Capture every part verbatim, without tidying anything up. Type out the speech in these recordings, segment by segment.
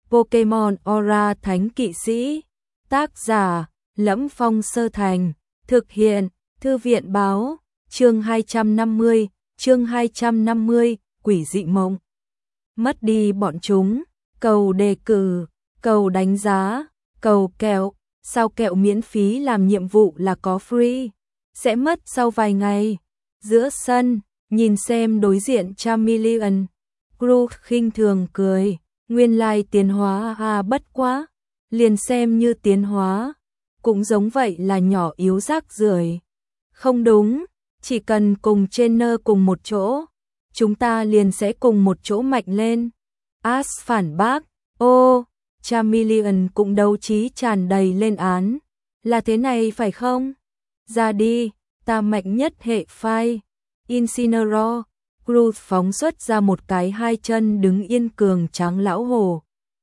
Pokemon Aura Thánh Kỵ Sĩ. Tác giả: Lẫm Phong Sơ Thành. Thực hiện: Thư viện báo. Chương hai trăm năm mươi, chương hai trăm năm mươi, Quỷ dị mộng. Mất đi bọn chúng, cầu đề cử, cầu đánh giá, cầu kẹo, sao kẹo miễn phí làm nhiệm vụ là có free, sẽ mất sau vài ngày. Giữa sân, nhìn xem đối diện Charmeleon, Groove khinh thường cười, nguyên lai tiến hóa à bất quá, liền xem như tiến hóa, cũng giống vậy là nhỏ yếu rác rưởi. Không đúng, chỉ cần cùng trainer cùng một chỗ, chúng ta liền sẽ cùng một chỗ mạnh lên. Ash phản bác, ô, Charmeleon cũng đấu trí tràn đầy lên án. Là thế này phải không? Ra đi, ta mạnh nhất hệ phai. Incineroar, Groove phóng xuất ra một cái hai chân đứng yên cường tráng lão hổ.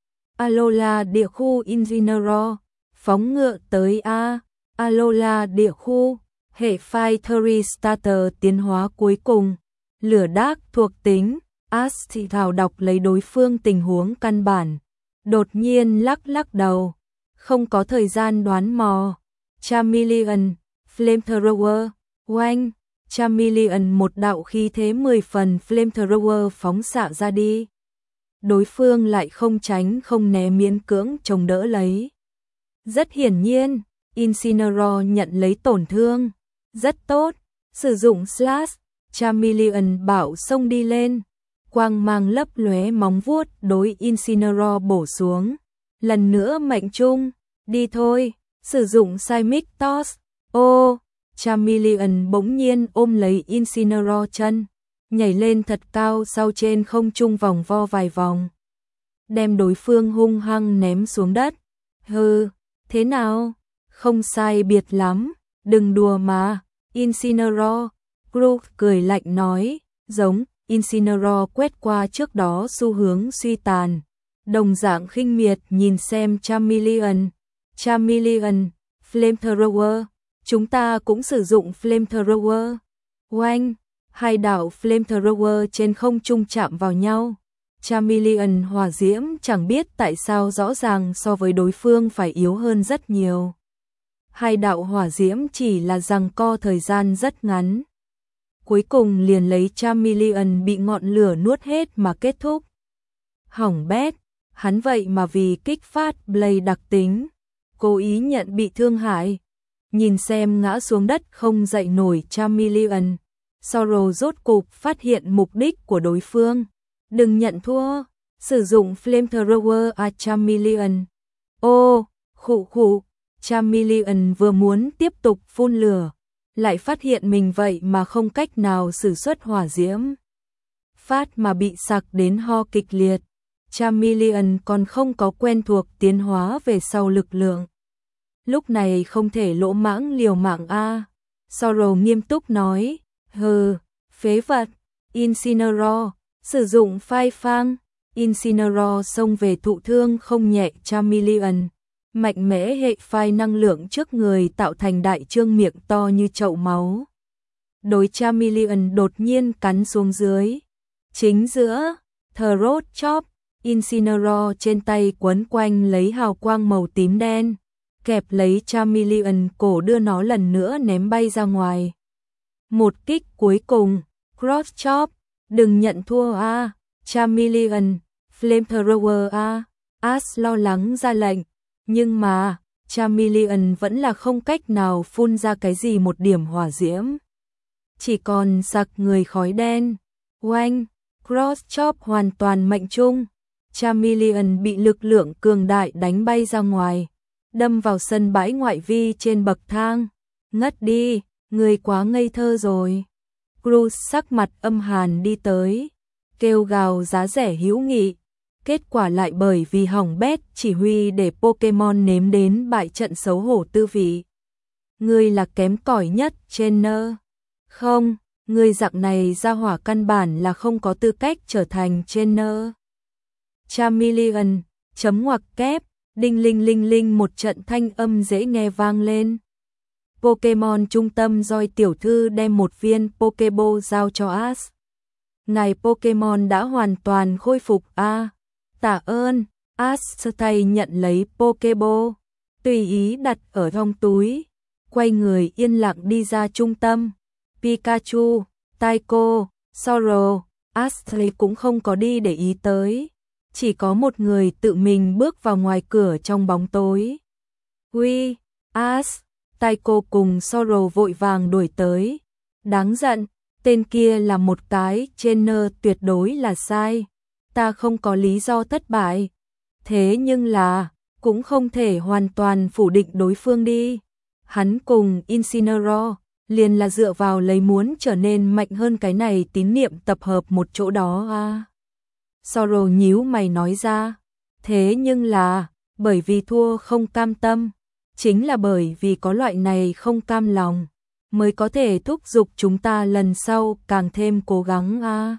Alola địa khu Incineroar, phóng ngựa tới A. Alola địa khu, hệ phai Theri Starter tiến hóa cuối cùng. Lửa đác thuộc tính, Ash thì thảo đọc lấy đối phương tình huống căn bản. Đột nhiên lắc lắc đầu, không có thời gian đoán mò. Charmeleon, Flamethrower, oanh, Charmeleon một đạo khí thế mười phần Flamethrower phóng xạ ra đi. Đối phương lại không tránh không né miễn cưỡng chống đỡ lấy. Rất hiển nhiên, Incineroar nhận lấy tổn thương. Rất tốt, sử dụng Slash, Charmeleon bảo xông đi lên. Quang mang lấp lóe móng vuốt đối Incineroar bổ xuống. Lần nữa mệnh trung, đi thôi, sử dụng Seismic Toss. Ô, Charmeleon bỗng nhiên ôm lấy Incineroar chân, nhảy lên thật cao sau trên không trung vòng vo vài vòng. Đem đối phương hung hăng ném xuống đất. Hừ, thế nào? Không sai biệt lắm, đừng đùa mà. Incineroar, Groove cười lạnh nói, giống. Incineroar quét qua trước đó xu hướng suy tàn, đồng dạng khinh miệt nhìn xem Charmeleon. Charmeleon, Flamethrower, chúng ta cũng sử dụng Flamethrower. Oanh, hai đạo Flamethrower trên không trung chạm vào nhau. Charmeleon hỏa diễm chẳng biết tại sao rõ ràng so với đối phương phải yếu hơn rất nhiều. Hai đạo hỏa diễm chỉ là giằng co thời gian rất ngắn. Cuối cùng liền lấy Charmeleon bị ngọn lửa nuốt hết mà kết thúc. Hỏng bét, hắn vậy mà vì kích phát Blade đặc tính, cố ý nhận bị thương hại. Nhìn xem ngã xuống đất không dậy nổi Charmeleon, Sorrow rốt cục phát hiện mục đích của đối phương. Đừng nhận thua, sử dụng Flamethrower à Charmeleon. Ô, khụ khụ, Charmeleon vừa muốn tiếp tục phun lửa, lại phát hiện mình vậy mà không cách nào sử xuất hỏa diễm. Phát mà bị sặc đến ho kịch liệt. Charmeleon còn không có quen thuộc tiến hóa về sau lực lượng. Lúc này không thể lỗ mãng liều mạng a. Sorrow nghiêm túc nói, hừ, phế vật. Incineroar, sử dụng phai phang. Incineroar xông về thụ thương không nhẹ Charmeleon. Mạnh mẽ hệ phai năng lượng trước người tạo thành đại trương miệng to như chậu máu. Đối Charmeleon đột nhiên cắn xuống dưới. Chính giữa, Throat Chop, Incineroar trên tay quấn quanh lấy hào quang màu tím đen, kẹp lấy Charmeleon cổ đưa nó lần nữa ném bay ra ngoài. Một kích cuối cùng, Cross Chop, đừng nhận thua a, Charmeleon, Flamethrower a. Ash lo lắng ra lệnh. Nhưng mà, Charmeleon vẫn là không cách nào phun ra cái gì một điểm hỏa diễm. Chỉ còn sặc người khói đen. Oanh, Cross Chop hoàn toàn mệnh trung. Charmeleon bị lực lượng cường đại đánh bay ra ngoài, đâm vào sân bãi ngoại vi trên bậc thang. Ngất đi, người quá ngây thơ rồi. Groove sắc mặt âm hàn đi tới, kêu gào giá rẻ hữu nghị. Kết quả lại bởi vì hỏng bét chỉ huy để Pokemon nếm đến bại trận xấu hổ tư vị. Ngươi là kém cỏi nhất trainer. Không, ngươi dạng này ra hỏa căn bản là không có tư cách trở thành trainer. Charmeleon, chấm ngoặc kép, đinh linh linh linh một trận thanh âm dễ nghe vang lên. Pokemon trung tâm Joy tiểu thư đem một viên Pokeball giao cho Ash. Ngài Pokemon đã hoàn toàn khôi phục a. À, tạ ơn, Ash tay nhận lấy Pokeball, tùy ý đặt ở trong túi, quay người yên lặng đi ra trung tâm. Pikachu, Tycho, Soro, Ashley cũng không có đi để ý tới, chỉ có một người tự mình bước vào ngoài cửa trong bóng tối. Uy, Ash! Tycho cùng Soro vội vàng đuổi tới. Đáng giận, tên kia là một cái trainer tuyệt đối là sai. Ta không có lý do thất bại. Thế nhưng là, cũng không thể hoàn toàn phủ định đối phương đi. Hắn cùng Incineroar liền là dựa vào lấy muốn trở nên mạnh hơn cái này tín niệm tập hợp một chỗ đó à. Soro nhíu mày nói ra. Thế nhưng là, bởi vì thua không cam tâm. Chính là bởi vì có loại này không cam lòng, mới có thể thúc giục chúng ta lần sau càng thêm cố gắng à.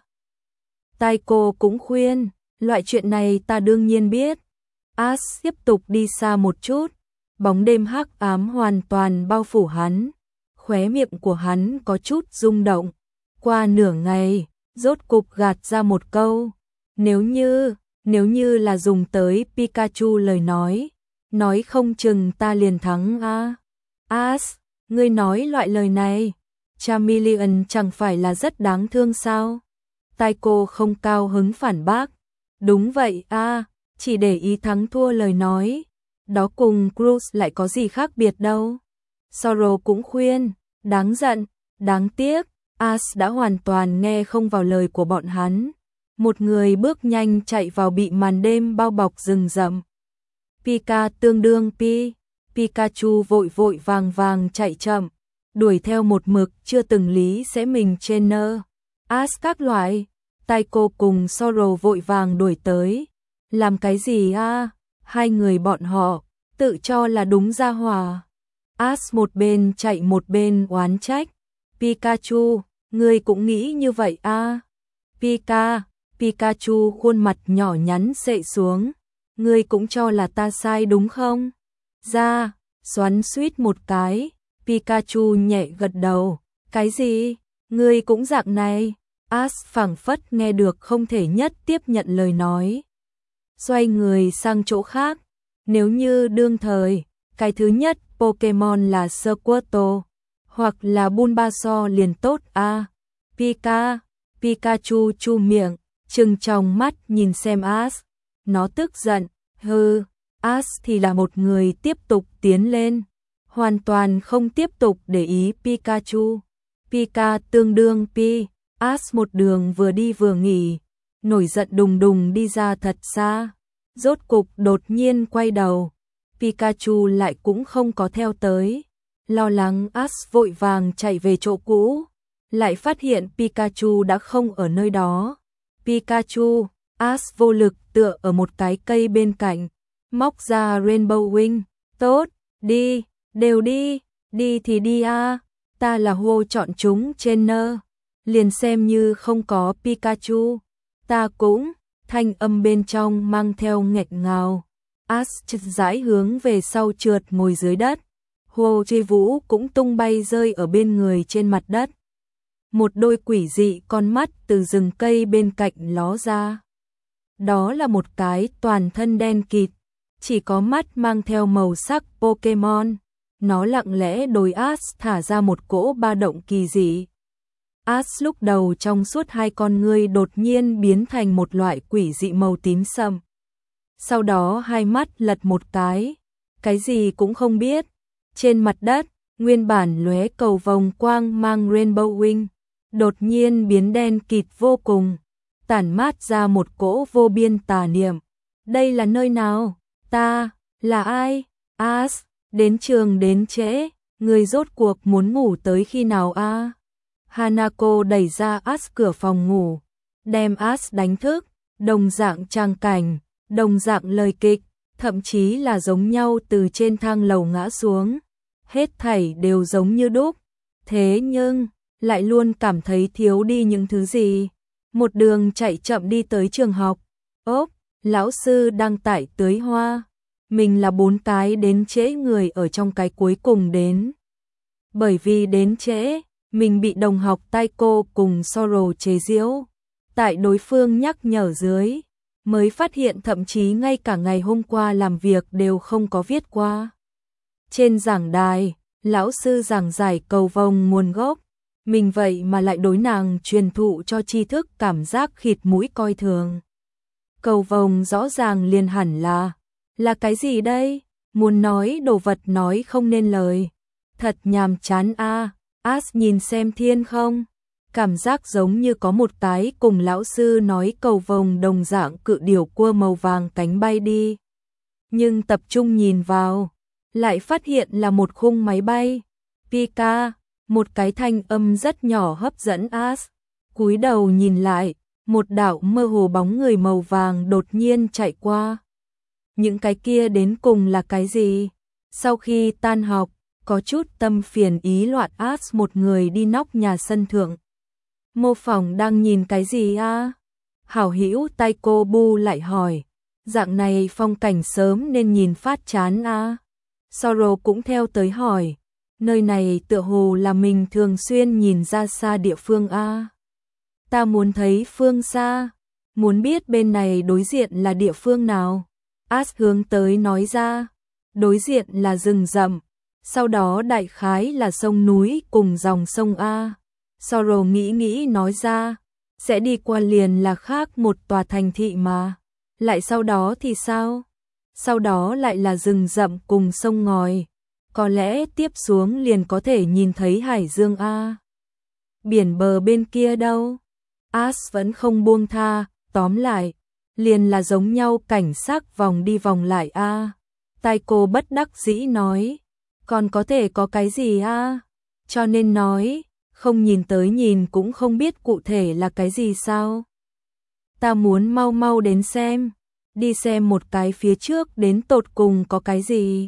Tycho cũng khuyên, loại chuyện này ta đương nhiên biết. Ash tiếp tục đi xa một chút, bóng đêm hắc ám hoàn toàn bao phủ hắn, khóe miệng của hắn có chút rung động. Qua nửa ngày, rốt cục gạt ra một câu, nếu như, nếu như là dùng tới Pikachu lời nói, nói không chừng ta liền thắng a. À. Ash, ngươi nói loại lời này, Charmeleon chẳng phải là rất đáng thương sao? Tycho không cao hứng phản bác. Đúng vậy a, à, chỉ để ý thắng thua lời nói, đó cùng Cruise lại có gì khác biệt đâu. Soro cũng khuyên, đáng giận, đáng tiếc, Ash đã hoàn toàn nghe không vào lời của bọn hắn. Một người bước nhanh chạy vào bị màn đêm bao bọc rừng rậm. Pika tương đương Pi, Pikachu vội vội vàng vàng chạy chậm, đuổi theo một mực chưa từng lý sẽ mình trainer. Ash các loại, Tycho cùng Soro vội vàng đuổi tới. Làm cái gì a? À? Hai người bọn họ tự cho là đúng ra hòa. Ash một bên chạy một bên oán trách. Pikachu, ngươi cũng nghĩ như vậy a? À? Pika, Pikachu khuôn mặt nhỏ nhắn xệ xuống. Ngươi cũng cho là ta sai đúng không? Ra, xoắn xuýt một cái. Pikachu nhẹ gật đầu. Cái gì? Ngươi cũng dạng này? Ash phảng phất nghe được không thể nhất tiếp nhận lời nói. Xoay người sang chỗ khác. Nếu như đương thời, cái thứ nhất Pokemon là Squirtle hoặc là Bulbasaur liền tốt a. À, Pika, Pikachu chu miệng, trừng tròng mắt nhìn xem Ash. Nó tức giận, hừ, Ash thì là một người tiếp tục tiến lên, hoàn toàn không tiếp tục để ý Pikachu. Pika tương đương Pi, Ash một đường vừa đi vừa nghỉ, nổi giận đùng đùng đi ra thật xa. Rốt cục đột nhiên quay đầu, Pikachu lại cũng không có theo tới. Lo lắng Ash vội vàng chạy về chỗ cũ, lại phát hiện Pikachu đã không ở nơi đó. Pikachu, Ash vô lực tựa ở một cái cây bên cạnh, móc ra Rainbow Wing. Tốt, đi, đều đi, đi thì đi a, à. Ta là hô chọn chúng trainer, liền xem như không có Pikachu, ta cũng. Thanh âm bên trong mang theo nghẹt ngào. Ash chật rãi hướng về sau trượt ngồi dưới đất. Hồ Truy Vũ cũng tung bay rơi ở bên người trên mặt đất. Một đôi quỷ dị con mắt từ rừng cây bên cạnh ló ra. Đó là một cái toàn thân đen kịt, chỉ có mắt mang theo màu sắc Pokemon. Nó lặng lẽ đối Ash thả ra một cỗ ba động kỳ dị. Ash lúc đầu trong suốt hai con ngươi đột nhiên biến thành một loại quỷ dị màu tím sậm. Sau đó hai mắt lật một cái, cái gì cũng không biết. Trên mặt đất, nguyên bản lóe cầu vòng quang mang Rainbow Wing, đột nhiên biến đen kịt vô cùng, tản mát ra một cỗ vô biên tà niệm. Đây là nơi nào? Ta, là ai? Ash, đến trường đến trễ, người rốt cuộc muốn ngủ tới khi nào a? À? Hanako đẩy ra Ash cửa phòng ngủ, đem Ash đánh thức, đồng dạng trang cảnh, đồng dạng lời kịch, thậm chí là giống nhau từ trên thang lầu ngã xuống. Hết thảy đều giống như đúc, thế nhưng, lại luôn cảm thấy thiếu đi những thứ gì. Một đường chạy chậm đi tới trường học, ốp, lão sư đang tải tưới hoa. Mình là bốn cái đến trễ người ở trong cái cuối cùng đến. Bởi vì đến trễ, mình bị đồng học Tycho cùng Soro chế giễu. Tại đối phương nhắc nhở dưới, mới phát hiện thậm chí ngay cả ngày hôm qua làm việc đều không có viết qua. Trên giảng đài, lão sư giảng giải cầu vồng nguồn gốc, mình vậy mà lại đối nàng truyền thụ cho tri thức cảm giác khịt mũi coi thường. Cầu vồng rõ ràng liền hẳn là, là cái gì đây? Muốn nói đồ vật nói không nên lời. Thật nhàm chán a. As nhìn xem thiên không, cảm giác giống như có một cái cùng lão sư nói cầu vồng đồng dạng cự điểu cua màu vàng cánh bay đi. Nhưng tập trung nhìn vào, lại phát hiện là một khung máy bay. Pika, một cái thanh âm rất nhỏ hấp dẫn As. Cúi đầu nhìn lại, một đạo mơ hồ bóng người màu vàng đột nhiên chạy qua. Những cái kia đến cùng là cái gì? Sau khi tan học, có chút tâm phiền ý loạn As một người đi nóc nhà sân thượng. Mô Phỏng đang nhìn cái gì a? À? Hảo hữu Taiko Bu lại hỏi. Dạng này phong cảnh sớm nên nhìn phát chán a. À? Soro cũng theo tới hỏi. Nơi này tựa hồ là mình thường xuyên nhìn ra xa địa phương a. À? Ta muốn thấy phương xa, muốn biết bên này đối diện là địa phương nào. As hướng tới nói ra, đối diện là rừng rậm, sau đó đại khái là sông núi cùng dòng sông A. Soro nghĩ nghĩ nói ra, sẽ đi qua liền là khác một tòa thành thị mà. Lại sau đó thì sao? Sau đó lại là rừng rậm cùng sông ngòi, có lẽ tiếp xuống liền có thể nhìn thấy hải dương A. Biển bờ bên kia đâu? As vẫn không buông tha, tóm lại, liền là giống nhau cảnh sắc vòng đi vòng lại a. À. Taiko bất đắc dĩ nói, còn có thể có cái gì a? À? Cho nên nói, không nhìn tới nhìn cũng không biết cụ thể là cái gì sao? Ta muốn mau mau đến xem, đi xem một cái phía trước đến tột cùng có cái gì.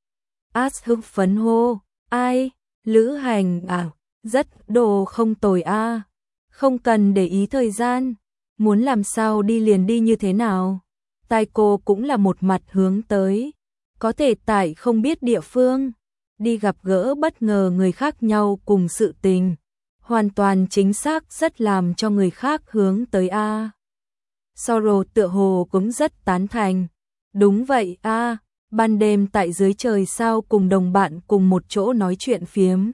As hưng phấn hô, ai, lữ hành à, rất đồ không tồi a. À. Không cần để ý thời gian, muốn làm sao đi liền đi như thế nào. Taiko cũng là một mặt hướng tới, có thể tại không biết địa phương, đi gặp gỡ bất ngờ người khác nhau cùng sự tình, hoàn toàn chính xác rất làm cho người khác hướng tới a. Soro tựa hồ cũng rất tán thành, đúng vậy a, ban đêm tại dưới trời sao cùng đồng bạn cùng một chỗ nói chuyện phiếm.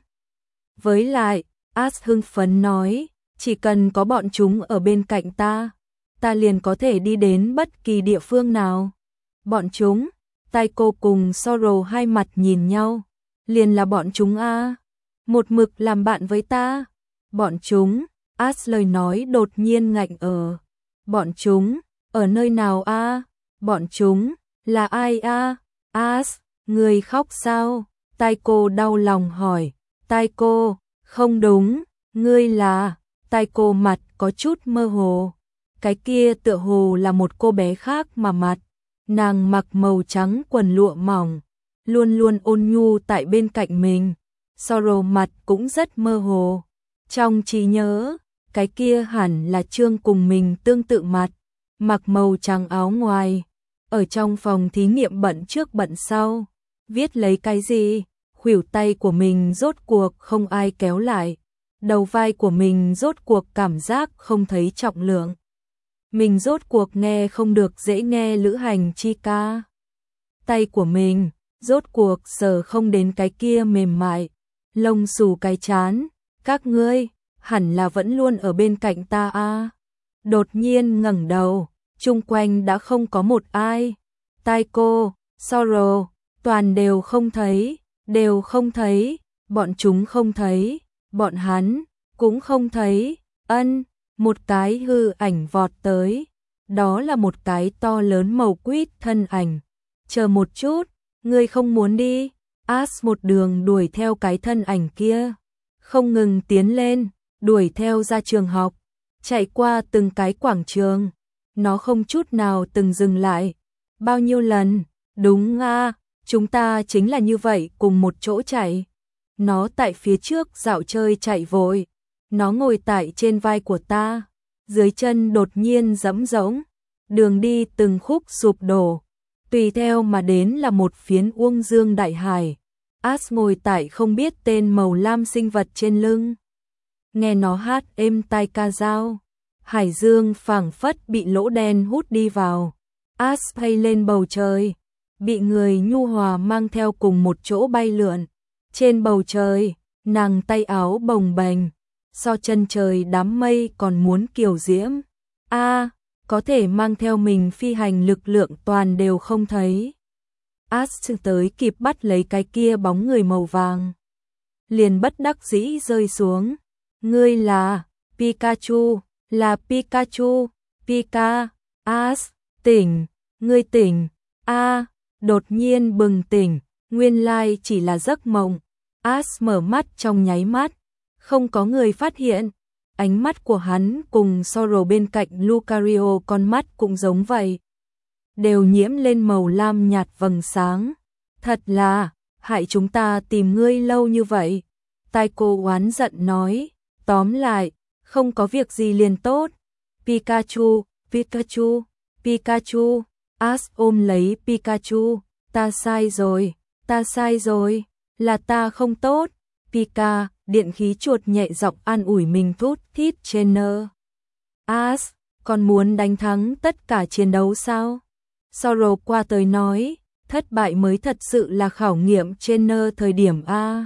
Với lại, As hưng phấn nói, chỉ cần có bọn chúng ở bên cạnh ta, ta liền có thể đi đến bất kỳ địa phương nào. Bọn chúng, Taiko cùng Soro hai mặt nhìn nhau, liền là bọn chúng a, một mực làm bạn với ta. Bọn chúng, As lời nói đột nhiên ngạnh ở. Bọn chúng, ở nơi nào a? Bọn chúng, là ai a? As, người khóc sao? Taiko đau lòng hỏi. Taiko, không đúng, ngươi là... Taiko mặt có chút mơ hồ. Cái kia tựa hồ là một cô bé khác mà mặt. Nàng mặc màu trắng quần lụa mỏng, luôn luôn ôn nhu tại bên cạnh mình. Soro mặt cũng rất mơ hồ. Trong trí nhớ, cái kia hẳn là Trương cùng mình tương tự mặt, mặc màu trắng áo ngoài, ở trong phòng thí nghiệm bận trước bận sau, viết lấy cái gì, khuỷu tay của mình rốt cuộc không ai kéo lại, đầu vai của mình rốt cuộc cảm giác không thấy trọng lượng. Mình rốt cuộc nghe không được dễ nghe lữ hành chi ca. Tay của mình, rốt cuộc sờ không đến cái kia mềm mại, lông xù cái chán, các ngươi hẳn là vẫn luôn ở bên cạnh ta a. Đột nhiên ngẩng đầu, chung quanh đã không có một ai. Taiko, Soro, toàn đều không thấy, đều không thấy, bọn chúng không thấy, bọn hắn cũng không thấy. Ân, một cái hư ảnh vọt tới, đó là một cái to lớn màu quýt thân ảnh. Chờ một chút, ngươi không muốn đi? As một đường đuổi theo cái thân ảnh kia, không ngừng tiến lên, đuổi theo ra trường học, chạy qua từng cái quảng trường, nó không chút nào từng dừng lại. Bao nhiêu lần? Đúng a, chúng ta chính là như vậy cùng một chỗ chạy. Nó tại phía trước dạo chơi chạy vội, nó ngồi tại trên vai của ta, dưới chân đột nhiên giẫm rỗng, đường đi từng khúc sụp đổ, tùy theo mà đến là một phiến uông dương đại hải. As ngồi tại không biết tên màu lam sinh vật trên lưng, nghe nó hát êm tai ca dao, Hải dương phảng phất bị lỗ đen hút đi vào. As bay lên bầu trời, bị người nhu hòa mang theo cùng một chỗ bay lượn. Trên bầu trời, nàng tay áo bồng bềnh, so chân trời đám mây còn muốn kiều diễm. A, có thể mang theo mình phi hành lực lượng toàn đều không thấy. As tới kịp bắt lấy cái kia bóng người màu vàng, liền bất đắc dĩ rơi xuống. Ngươi là Pikachu, là Pikachu, Pika. As, tỉnh, ngươi tỉnh. A, đột nhiên bừng tỉnh, nguyên lai chỉ là giấc mộng. As mở mắt trong nháy mắt, không có người phát hiện. Ánh mắt của hắn cùng Sora bên cạnh Lucario con mắt cũng giống vậy, đều nhiễm lên màu lam nhạt vầng sáng. Thật là, hại chúng ta tìm ngươi lâu như vậy. Taiko oán giận nói, tóm lại, không có việc gì liền tốt. Pikachu, Pikachu, Pikachu. As ôm lấy Pikachu, ta sai rồi, ta sai rồi, là ta không tốt. Pika, điện khí chuột nhẹ giọng an ủi mình thút thít trên nơ. As, còn muốn đánh thắng tất cả chiến đấu sao? Sora qua tới nói, thất bại mới thật sự là khảo nghiệm trên nơ thời điểm A.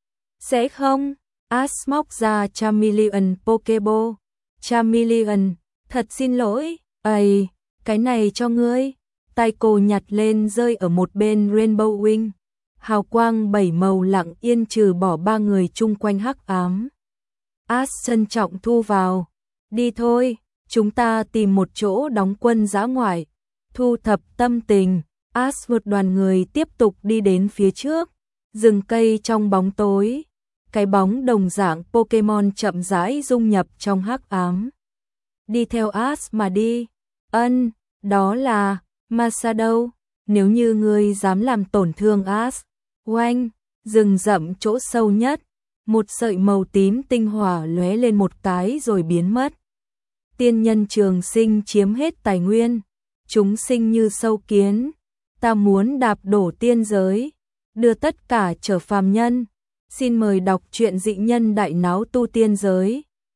Sẽ không? As móc ra Charmeleon Pokeball. Charmeleon, thật xin lỗi, ây, cái này cho ngươi. Taiko nhặt lên rơi ở một bên Rainbow Wing. Hào quang bảy màu lặng yên trừ bỏ ba người chung quanh hắc ám. As trân trọng thu vào. Đi thôi, chúng ta tìm một chỗ đóng quân dã ngoại. Thu thập tâm tình, As vượt đoàn người tiếp tục đi đến phía trước. Rừng cây trong bóng tối, cái bóng đồng dạng Pokemon chậm rãi dung nhập trong hắc ám. Đi theo As mà đi. Ân, đó là Masato, nếu như ngươi dám làm tổn thương As. Oanh, rừng rậm chỗ sâu nhất, một sợi màu tím tinh hỏa lóe lên một cái rồi biến mất. Tiên nhân trường sinh chiếm hết tài nguyên, chúng sinh như sâu kiến, ta muốn đạp đổ tiên giới, đưa tất cả trở phàm nhân. Xin mời đọc truyện dị nhân đại náo tu tiên giới.